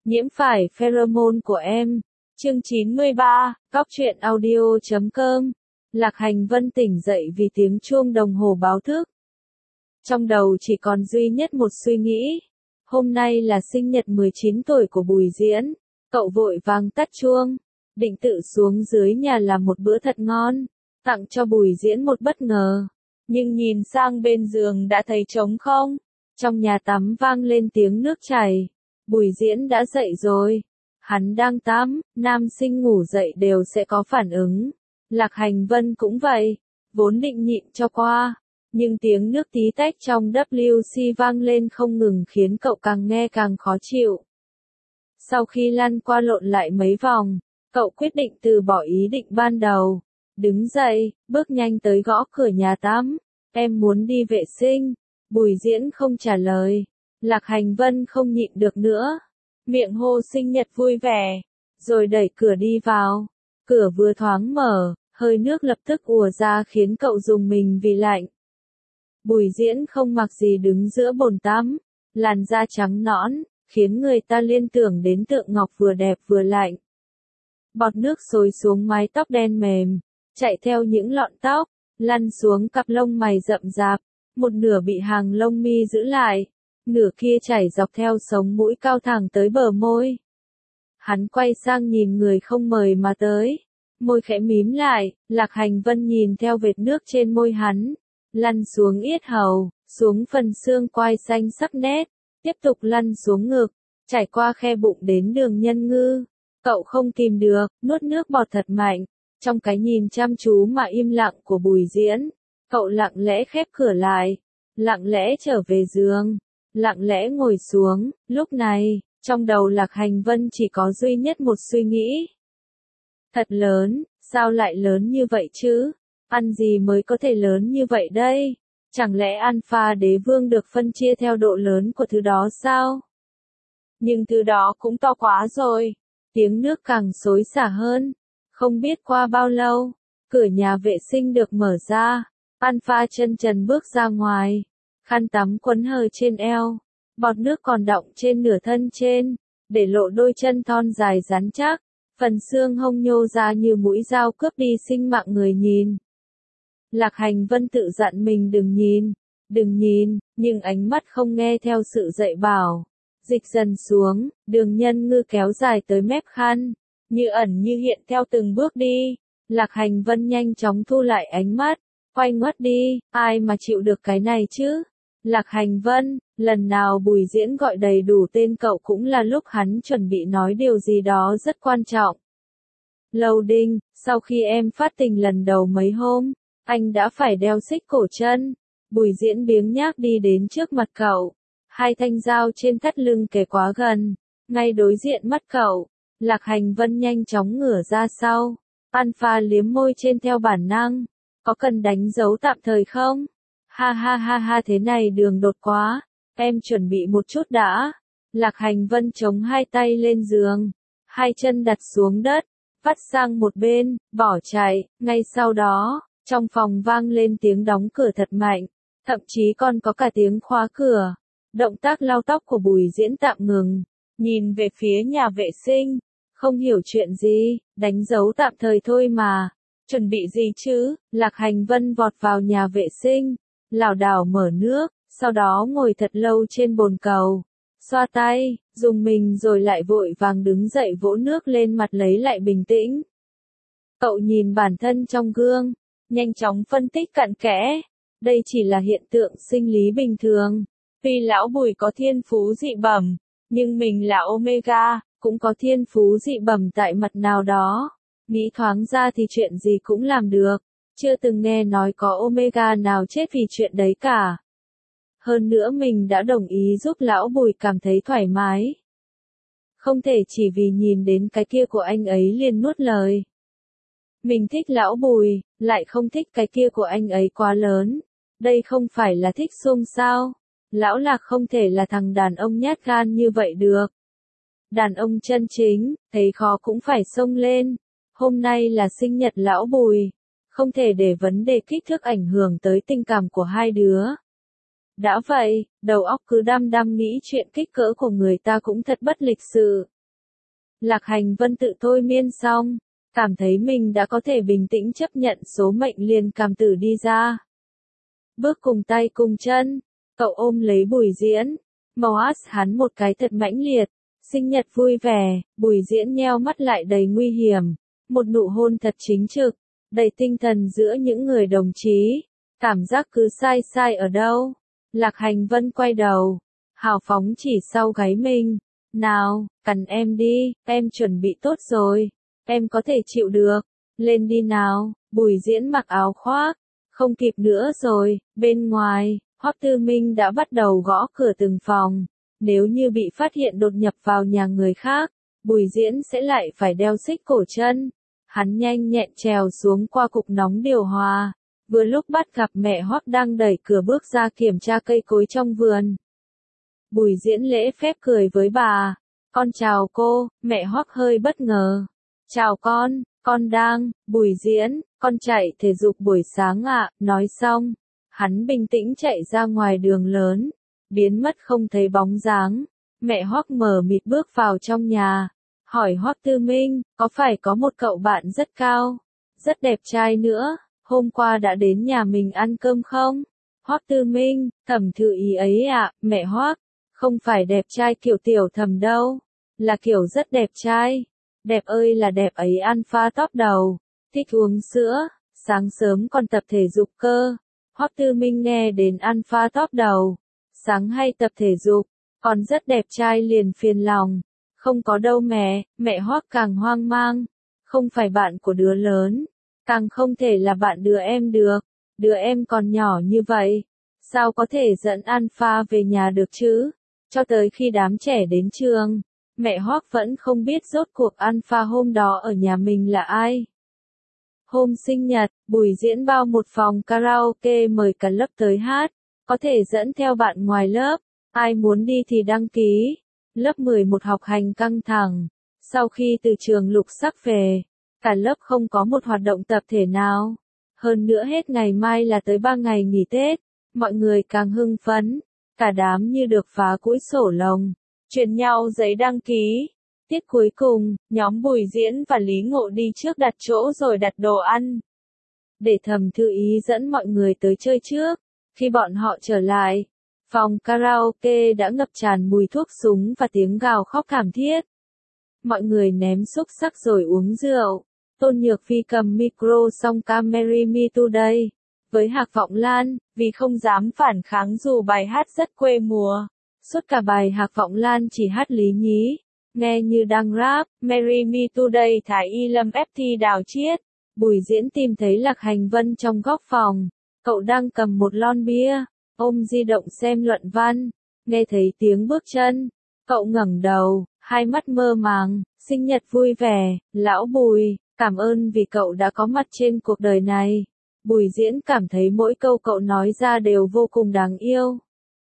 Nhiễm phải pheromone của em. Chương 93, Cóc truyện audio.com. Lạc Hành Vân tỉnh dậy vì tiếng chuông đồng hồ báo thức. Trong đầu chỉ còn duy nhất một suy nghĩ. Hôm nay là sinh nhật 19 tuổi của Bùi Diễn. Cậu vội vàng tắt chuông, định tự xuống dưới nhà làm một bữa thật ngon, tặng cho Bùi Diễn một bất ngờ. Nhưng nhìn sang bên giường đã thấy trống không. Trong nhà tắm vang lên tiếng nước chảy. Bùi Diễn đã dậy rồi. Hắn đang tắm, nam sinh ngủ dậy đều sẽ có phản ứng. Lạc Hành Vân cũng vậy, vốn định nhịn cho qua. Nhưng tiếng nước tí tách trong WC vang lên không ngừng khiến cậu càng nghe càng khó chịu. Sau khi lăn qua lộn lại mấy vòng, cậu quyết định từ bỏ ý định ban đầu. Đứng dậy, bước nhanh tới gõ cửa nhà tắm. Em muốn đi vệ sinh. Bùi Diễn không trả lời. Lạc Hành Vân không nhịn được nữa. Miệng hô sinh nhật vui vẻ. Rồi đẩy cửa đi vào. Cửa vừa thoáng mở, hơi nước lập tức ùa ra khiến cậu rùng mình vì lạnh. Bùi Diễn không mặc gì đứng giữa bồn tắm. Làn da trắng nõn, khiến người ta liên tưởng đến tượng ngọc vừa đẹp vừa lạnh. Bọt nước xối xuống mái tóc đen mềm, chạy theo những lọn tóc, lăn xuống cặp lông mày rậm rạp, một nửa bị hàng lông mi giữ lại, nửa kia chảy dọc theo sống mũi cao thẳng tới bờ môi. Hắn quay sang nhìn người không mời mà tới, môi khẽ mím lại, Lạc Hành Vân nhìn theo vệt nước trên môi hắn, lăn xuống yết hầu, xuống phần xương quai xanh sắc nét, tiếp tục lăn xuống ngực, trải qua khe bụng đến đường nhân ngư. Cậu không kìm được, nuốt nước bọt thật mạnh. Trong cái nhìn chăm chú mà im lặng của Bùi Diễn, cậu lặng lẽ khép cửa lại, lặng lẽ trở về giường, lặng lẽ ngồi xuống. Lúc này, trong đầu Lạc Hành Vân chỉ có duy nhất một suy nghĩ. Thật lớn, sao lại lớn như vậy chứ? Ăn gì mới có thể lớn như vậy đây? Chẳng lẽ Alpha Đế Vương được phân chia theo độ lớn của thứ đó sao? Nhưng thứ đó cũng to quá rồi. Tiếng nước càng xối xả hơn. Không biết qua bao lâu, cửa nhà vệ sinh được mở ra. Alpha chân trần bước ra ngoài. Khăn tắm quấn hờ trên eo. Bọt nước còn đọng trên nửa thân trên, để lộ đôi chân thon dài rắn chắc. Phần xương hông nhô ra như mũi dao cướp đi sinh mạng người nhìn. Lạc Hành Vân tự dặn mình đừng nhìn, nhưng ánh mắt không nghe theo sự dạy bảo. Dịch dần xuống, đường nhân ngư kéo dài tới mép khăn, như ẩn như hiện theo từng bước đi. Lạc Hành Vân nhanh chóng thu lại ánh mắt, quay ngoắt đi, ai mà chịu được cái này chứ? Lạc Hành Vân, lần nào Bùi Diễn gọi đầy đủ tên cậu cũng là lúc hắn chuẩn bị nói điều gì đó rất quan trọng. Loading, sau khi em phát tình lần đầu mấy hôm, anh đã phải đeo xích cổ chân. Bùi Diễn biếng nhác đi đến trước mặt cậu. Hai thanh dao trên thắt lưng kề quá gần, ngay đối diện mắt cậu. Lạc Hành Vân nhanh chóng ngửa ra sau. Alpha liếm môi trên theo bản năng. Có cần đánh dấu tạm thời không? Ha ha ha ha, thế này đường đột quá. Em chuẩn bị một chút đã. Lạc Hành Vân chống hai tay lên giường. Hai chân đặt xuống đất. Vắt sang một bên, bỏ chạy. Ngay sau đó, trong phòng vang lên tiếng đóng cửa thật mạnh. Thậm chí còn có cả tiếng khóa cửa. Động tác lau tóc của Bùi Diễn tạm ngừng. Nhìn về phía nhà vệ sinh. Không hiểu chuyện gì, đánh dấu tạm thời thôi mà. Chuẩn bị gì chứ? Lạc Hành Vân vọt vào nhà vệ sinh. Lảo đảo mở nước, sau đó ngồi thật lâu trên bồn cầu. Xoa tay, dùng mình rồi lại vội vàng đứng dậy vỗ nước lên mặt lấy lại bình tĩnh. Cậu nhìn bản thân trong gương, nhanh chóng phân tích cặn kẽ. Đây chỉ là hiện tượng sinh lý bình thường. Tuy lão Bùi có thiên phú dị bẩm, nhưng mình là Omega, cũng có thiên phú dị bẩm tại mặt nào đó. Nghĩ thoáng ra thì chuyện gì cũng làm được. Chưa từng nghe nói có Omega nào chết vì chuyện đấy cả. Hơn nữa mình đã đồng ý giúp lão Bùi cảm thấy thoải mái. Không thể chỉ vì nhìn đến cái kia của anh ấy liền nuốt lời. Mình thích lão Bùi, lại không thích cái kia của anh ấy quá lớn. Đây không phải là thích xung sao? Lão Lạc không thể là thằng đàn ông nhát gan như vậy được. Đàn ông chân chính, thấy khó cũng phải xông lên. Hôm nay là sinh nhật lão Bùi. Không thể để vấn đề kích thước ảnh hưởng tới tình cảm của hai đứa. Đã vậy, đầu óc cứ đăm đăm nghĩ chuyện kích cỡ của người ta cũng thật bất lịch sự. Lạc Hành Vân tự thôi miên xong, cảm thấy mình đã có thể bình tĩnh chấp nhận số mệnh liền cảm tử đi ra. Bước cùng tay cùng chân, cậu ôm lấy Bùi Diễn, màu hắn một cái thật mãnh liệt, sinh nhật vui vẻ, Bùi Diễn nheo mắt lại đầy nguy hiểm, một nụ hôn thật chính trực, đầy tinh thần giữa những người đồng chí, cảm giác cứ sai sai ở đâu. Lạc Hành Vân quay đầu, hào phóng chỉ sau gáy mình, nào, cắn em đi, em chuẩn bị tốt rồi, em có thể chịu được, lên đi nào. Bùi Diễn mặc áo khoác, không kịp nữa rồi, bên ngoài, Hoắc Tư Minh đã bắt đầu gõ cửa từng phòng, nếu như bị phát hiện đột nhập vào nhà người khác, Bùi Diễn sẽ lại phải đeo xích cổ chân. Hắn nhanh nhẹn trèo xuống qua cục nóng điều hòa, vừa lúc bắt gặp mẹ Hoắc đang đẩy cửa bước ra kiểm tra cây cối trong vườn. Bùi Diễn lễ phép cười với bà, con chào cô. Mẹ Hoắc hơi bất ngờ, chào con đang. Bùi Diễn, con chạy thể dục buổi sáng ạ. Nói xong, hắn bình tĩnh chạy ra ngoài đường lớn, biến mất không thấy bóng dáng. Mẹ Hoắc mờ mịt bước vào trong nhà, hỏi Hoắc Tư Minh, có phải có một cậu bạn rất cao, rất đẹp trai nữa, hôm qua đã đến nhà mình ăn cơm không? Hoắc Tư Minh, Thẩm Thư Ý ấy ạ. Mẹ Hoắc, không phải đẹp trai kiểu tiểu Thẩm đâu, là kiểu rất đẹp trai. Đẹp ơi là đẹp ấy, alpha top đầu, thích uống sữa, sáng sớm còn tập thể dục cơ. Hoắc Tư Minh nghe đến alpha top đầu, sáng hay tập thể dục, còn rất đẹp trai liền phiền lòng. Không có đâu mẹ Hoắc càng hoang mang, không phải bạn của đứa lớn, càng không thể là bạn đứa em được, đứa em còn nhỏ như vậy, sao có thể dẫn alpha về nhà được chứ? Cho tới khi đám trẻ đến trường, mẹ Hoắc vẫn không biết rốt cuộc alpha hôm đó ở nhà mình là ai. Hôm sinh nhật, Bùi Diễn bao một phòng karaoke mời cả lớp tới hát, có thể dẫn theo bạn ngoài lớp, ai muốn đi thì đăng ký. Lớp 11 học hành căng thẳng, sau khi từ trường Lục Sắc về, cả lớp không có một hoạt động tập thể nào. Hơn nữa hết ngày mai là tới 3 ngày nghỉ Tết, mọi người càng hưng phấn, cả đám như được phá cũi sổ lồng, truyền nhau giấy đăng ký. Tiết cuối cùng, nhóm Bùi Diễn và Lý Ngộ đi trước đặt chỗ rồi đặt đồ ăn, để Thẩm Thư Ý dẫn mọi người tới chơi trước. Khi bọn họ trở lại, phòng karaoke đã ngập tràn mùi thuốc súng và tiếng gào khóc thảm thiết. Mọi người ném xúc xắc rồi uống rượu. Tôn Nhược Phi cầm micro song ca Marry Me Today với Hạc Vọng Lan, vì không dám phản kháng dù bài hát rất quê mùa. Suốt cả bài Hạc Vọng Lan chỉ hát lý nhí, nghe như đang rap. Marry Me Today Thái Y Lâm FT Đào Chiết. Bùi Diễn tìm thấy Lạc Hành Vân trong góc phòng, cậu đang cầm một lon bia, ôm di động xem luận văn, nghe thấy tiếng bước chân, cậu ngẩng đầu, hai mắt mơ màng. Sinh nhật vui vẻ, lão Bùi, cảm ơn vì cậu đã có mặt trên cuộc đời này. Bùi Diễn cảm thấy mỗi câu cậu nói ra đều vô cùng đáng yêu.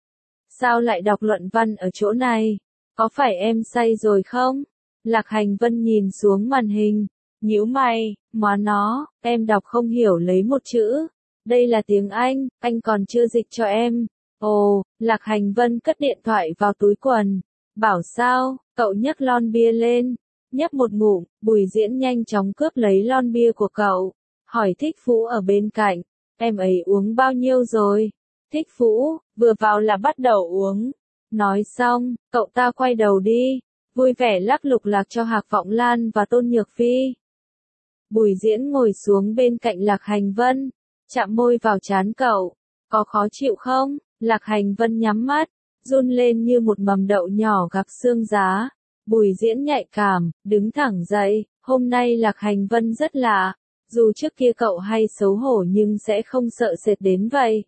Sao lại đọc luận văn ở chỗ này? Có phải em say rồi không? Lạc Hành Vân nhìn xuống màn hình, nhíu mày, má nó, em đọc không hiểu lấy một chữ. Đây là tiếng anh còn chưa dịch cho em. Ồ, Lạc Hành Vân cất điện thoại vào túi quần. Bảo sao, cậu nhấc lon bia lên, nhấp một ngụm. Bùi Diễn nhanh chóng cướp lấy lon bia của cậu, hỏi Thích Phú ở bên cạnh, em ấy uống bao nhiêu rồi? Thích Phú, vừa vào là bắt đầu uống. Nói xong, cậu ta quay đầu đi, vui vẻ lắc lục lạc cho Hạc Vọng Lan và Tôn Nhược Phi. Bùi Diễn ngồi xuống bên cạnh Lạc Hành Vân, chạm môi vào trán cậu, có khó chịu không? Lạc Hành Vân nhắm mắt, run lên như một mầm đậu nhỏ gặp xương giá. Bùi Diễn nhạy cảm, đứng thẳng dậy, hôm nay Lạc Hành Vân rất lạ, dù trước kia cậu hay xấu hổ nhưng sẽ không sợ sệt đến vậy.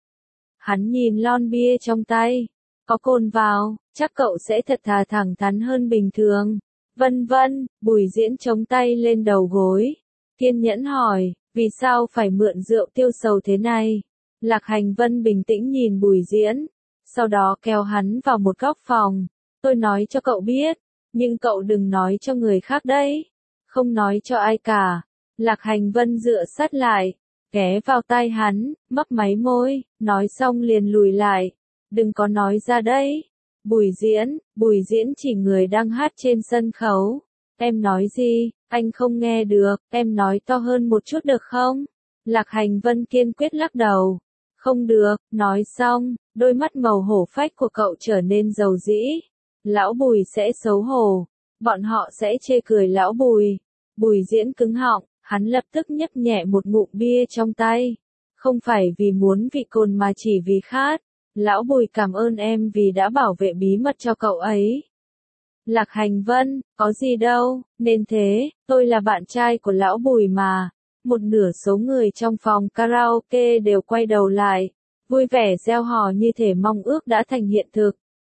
Hắn nhìn lon bia trong tay, có cồn vào, chắc cậu sẽ thật thà thẳng thắn hơn bình thường. Vân vân. Bùi Diễn chống tay lên đầu gối, kiên nhẫn hỏi, vì sao phải mượn rượu tiêu sầu thế này? Lạc Hành Vân bình tĩnh nhìn Bùi Diễn, sau đó kéo hắn vào một góc phòng. Tôi nói cho cậu biết, nhưng cậu đừng nói cho người khác đấy. Không nói cho ai cả. Lạc Hành Vân dựa sát lại, ghé vào tai hắn, mấp máy môi, nói xong liền lùi lại. Đừng có nói ra đấy. Bùi Diễn chỉ người đang hát trên sân khấu. Em nói gì? Anh không nghe được, em nói to hơn một chút được không? Lạc Hành Vân kiên quyết lắc đầu. Không được, nói xong, đôi mắt màu hổ phách của cậu trở nên dầu dĩ. Lão Bùi sẽ xấu hổ, bọn họ sẽ chê cười lão Bùi. Bùi Diễn cứng họng, hắn lập tức nhấp nhẹ một ngụm bia trong tay. Không phải vì muốn vị cồn mà chỉ vì khát. Lão Bùi cảm ơn em vì đã bảo vệ bí mật cho cậu ấy. Lạc Hành Vân, có gì đâu, nên thế, tôi là bạn trai của lão Bùi mà. Một nửa số người trong phòng karaoke đều quay đầu lại, vui vẻ reo hò như thể mong ước đã thành hiện thực.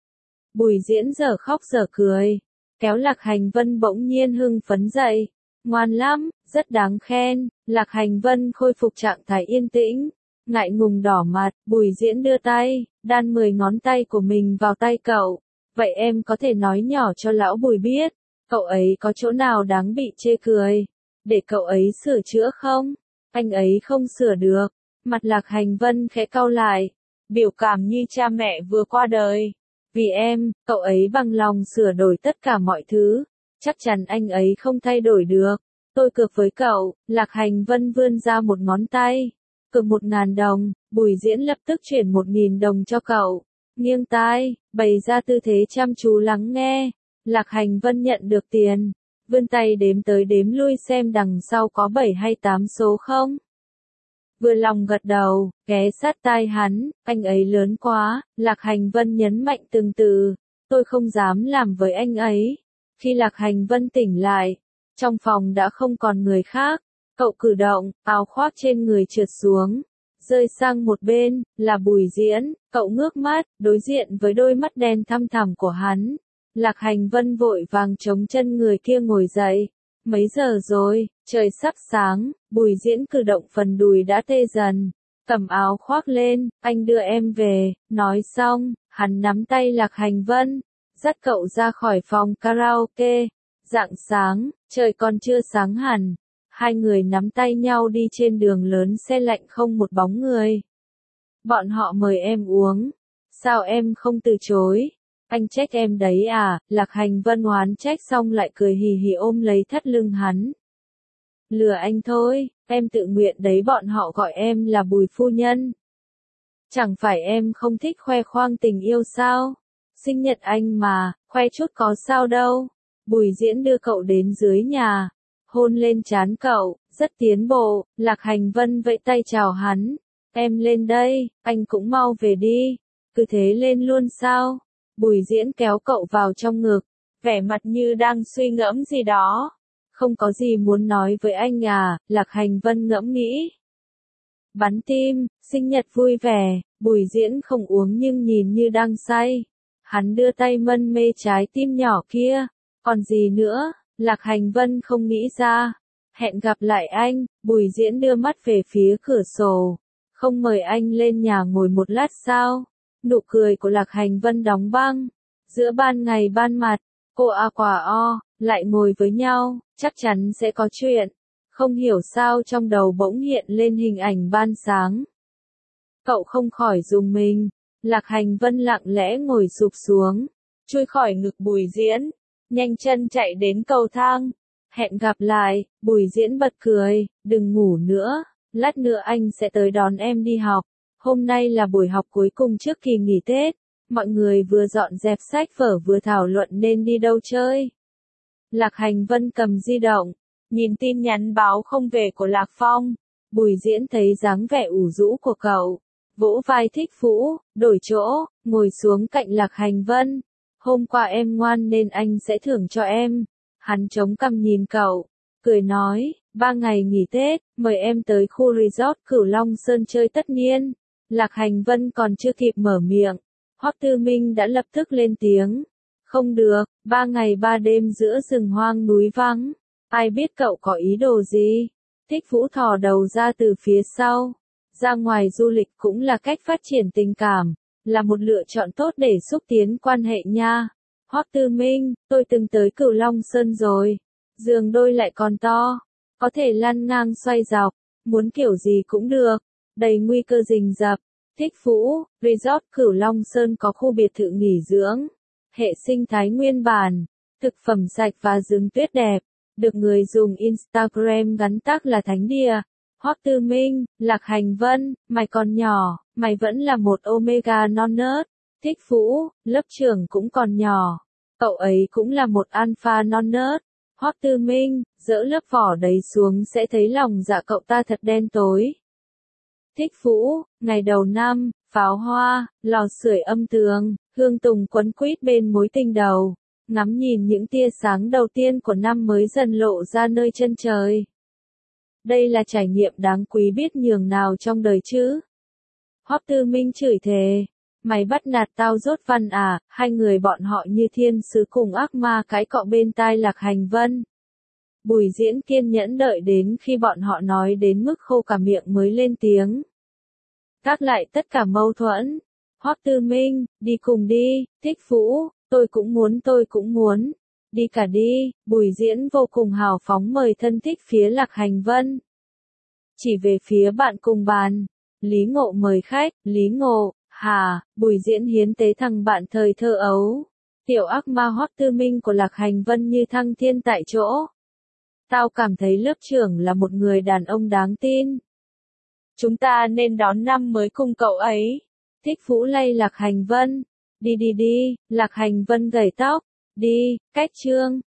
Bùi Diễn dở khóc dở cười, kéo Lạc Hành Vân bỗng nhiên hưng phấn dậy. Ngoan lắm, rất đáng khen. Lạc Hành Vân khôi phục trạng thái yên tĩnh, ngại ngùng đỏ mặt. Bùi Diễn đưa tay, đan 10 ngón tay của mình vào tay cậu. Vậy em có thể nói nhỏ cho lão Bùi biết, cậu ấy có chỗ nào đáng bị chê cười, để cậu ấy sửa chữa không? Anh ấy không sửa được. Mặt Lạc Hành Vân khẽ cau lại, biểu cảm như cha mẹ vừa qua đời. Vì em, cậu ấy bằng lòng sửa đổi tất cả mọi thứ. Chắc chắn anh ấy không thay đổi được. Tôi cược với cậu. Lạc Hành Vân vươn ra một ngón tay. Cược 1.000 đồng. Bùi Diễn lập tức chuyển 1.000 đồng cho cậu. Nghiêng tai, bày ra tư thế chăm chú lắng nghe. Lạc Hành Vân nhận được tiền, vươn tay đếm tới đếm lui xem đằng sau có 7 hay 8 số không. Vừa lòng gật đầu, ghé sát tai hắn, anh ấy lớn quá. Lạc Hành Vân nhấn mạnh từng từ, tôi không dám làm với anh ấy. Khi Lạc Hành Vân tỉnh lại, trong phòng đã không còn người khác. Cậu cử động, áo khoác trên người trượt xuống, rơi sang một bên, là Bùi Diễn. Cậu ngước mắt, đối diện với đôi mắt đen thăm thẳm của hắn. Lạc Hành Vân vội vàng chống chân người kia ngồi dậy. Mấy giờ rồi? Trời sắp sáng. Bùi Diễn cử động phần đùi đã tê dần, cầm áo khoác lên. Anh đưa em về. Nói xong, hắn nắm tay Lạc Hành Vân, dắt cậu ra khỏi phòng karaoke. Rạng sáng, trời còn chưa sáng hẳn, hai người nắm tay nhau đi trên đường lớn se lạnh không một bóng người. Bọn họ mời em uống, sao em không từ chối? Anh trách em đấy à? Lạc Hành Vân oán trách xong lại cười hì hì ôm lấy thắt lưng hắn. Lừa anh thôi, em tự nguyện đấy, bọn họ gọi em là Bùi phu nhân. Chẳng phải em không thích khoe khoang tình yêu sao? Sinh nhật anh mà, khoe chút có sao đâu. Bùi Diễn đưa cậu đến dưới nhà, hôn lên trán cậu, rất tiến bộ. Lạc Hành Vân vẫy tay chào hắn. Em lên đây, anh cũng mau về đi. Cứ thế lên luôn sao? Bùi Diễn kéo cậu vào trong ngực, vẻ mặt như đang suy ngẫm gì đó. Không có gì muốn nói với anh à? Lạc Hành Vân ngẫm nghĩ. Bắn tim, sinh nhật vui vẻ. Bùi Diễn không uống nhưng nhìn như đang say. Hắn đưa tay mân mê trái tim nhỏ kia. Còn gì nữa? Lạc Hành Vân không nghĩ ra. Hẹn gặp lại anh. Bùi Diễn đưa mắt về phía cửa sổ. Không mời anh lên nhà ngồi một lát sao? Nụ cười của Lạc Hành Vân đóng băng. Giữa ban ngày ban mặt, cô A quả o, lại ngồi với nhau, chắc chắn sẽ có chuyện. Không hiểu sao trong đầu bỗng hiện lên hình ảnh ban sáng. Cậu không khỏi rùng mình. Lạc Hành Vân lặng lẽ ngồi sụp xuống, chui khỏi ngực Bùi Diễn, nhanh chân chạy đến cầu thang. Hẹn gặp lại. Bùi Diễn bật cười, đừng ngủ nữa, lát nữa anh sẽ tới đón em đi học. Hôm nay là buổi học cuối cùng trước kỳ nghỉ Tết, mọi người vừa dọn dẹp sách vở vừa thảo luận nên đi đâu chơi. Lạc Hành Vân cầm di động, nhìn tin nhắn báo không về của Lạc Phong. Bùi Diễn thấy dáng vẻ ủ rũ của cậu, vỗ vai Thích Phũ, đổi chỗ, ngồi xuống cạnh Lạc Hành Vân. Hôm qua em ngoan nên anh sẽ thưởng cho em. Hắn chống cằm nhìn cậu, cười nói, 3 ngày nghỉ Tết, mời em tới khu resort Cửu Long Sơn chơi tất niên. Lạc Hành Vân còn chưa kịp mở miệng, Hoắc Tư Minh đã lập tức lên tiếng. Không được, 3 ngày 3 đêm giữa rừng hoang núi vắng. Ai biết cậu có ý đồ gì? Thích Phũ thò đầu ra từ phía sau. Ra ngoài du lịch cũng là cách phát triển tình cảm, là một lựa chọn tốt để xúc tiến quan hệ nha. Hoắc Tư Minh, tôi từng tới Cửu Long Sơn rồi. Giường đôi lại còn to, có thể lăn ngang xoay dọc, muốn kiểu gì cũng được. Đầy nguy cơ rình rập. Thích Phũ, resort Cửu Long Sơn có khu biệt thự nghỉ dưỡng, hệ sinh thái nguyên bản, Thực phẩm sạch và rừng tuyết đẹp, được người dùng Instagram gắn tag là thánh địa. Hoắc Tư Minh, Lạc Hành Vân, mày còn nhỏ, mày vẫn là một omega non nớt. Thích Vũ, lớp trưởng cũng còn nhỏ, cậu ấy cũng là một alpha non nớt. Hoắc Tư Minh, dỡ lớp vỏ đấy xuống sẽ thấy lòng dạ cậu ta thật đen tối. Thích Vũ, ngày đầu năm, pháo hoa, lò sưởi âm tường, hương tùng quấn quýt bên mối tình đầu, ngắm nhìn những tia sáng đầu tiên của năm mới dần lộ ra nơi chân trời. Đây là trải nghiệm đáng quý biết nhường nào trong đời chứ. Hoắc Tư Minh chửi thề, mày bắt nạt tao Dốt Văn à? Hai người bọn họ như thiên sứ cùng ác ma cãi cọ bên tai Lạc Hành Vân. Bùi Diễn kiên nhẫn đợi đến khi bọn họ nói đến mức khô cả miệng mới lên tiếng. Gác lại tất cả mâu thuẫn. Hoắc Tư Minh, đi cùng đi. Thích Vũ, tôi cũng muốn. Đi cả đi. Bùi Diễn vô cùng hào phóng mời thân thích phía Lạc Hành Vân. Chỉ về phía bạn cùng bàn. Lý Ngộ mời khách. Lý Ngộ, hả? Bùi Diễn hiến tế thằng bạn thời thơ ấu. Tiểu ác ma Hoắc Tư Minh của Lạc Hành Vân như thăng thiên tại chỗ. Tao cảm thấy lớp trưởng là một người đàn ông đáng tin. Chúng ta nên đón năm mới cùng cậu ấy. Thích Vũ lay Lạc Hành Vân. Đi, Lạc Hành Vân gẩy tóc. Đi, cách chương.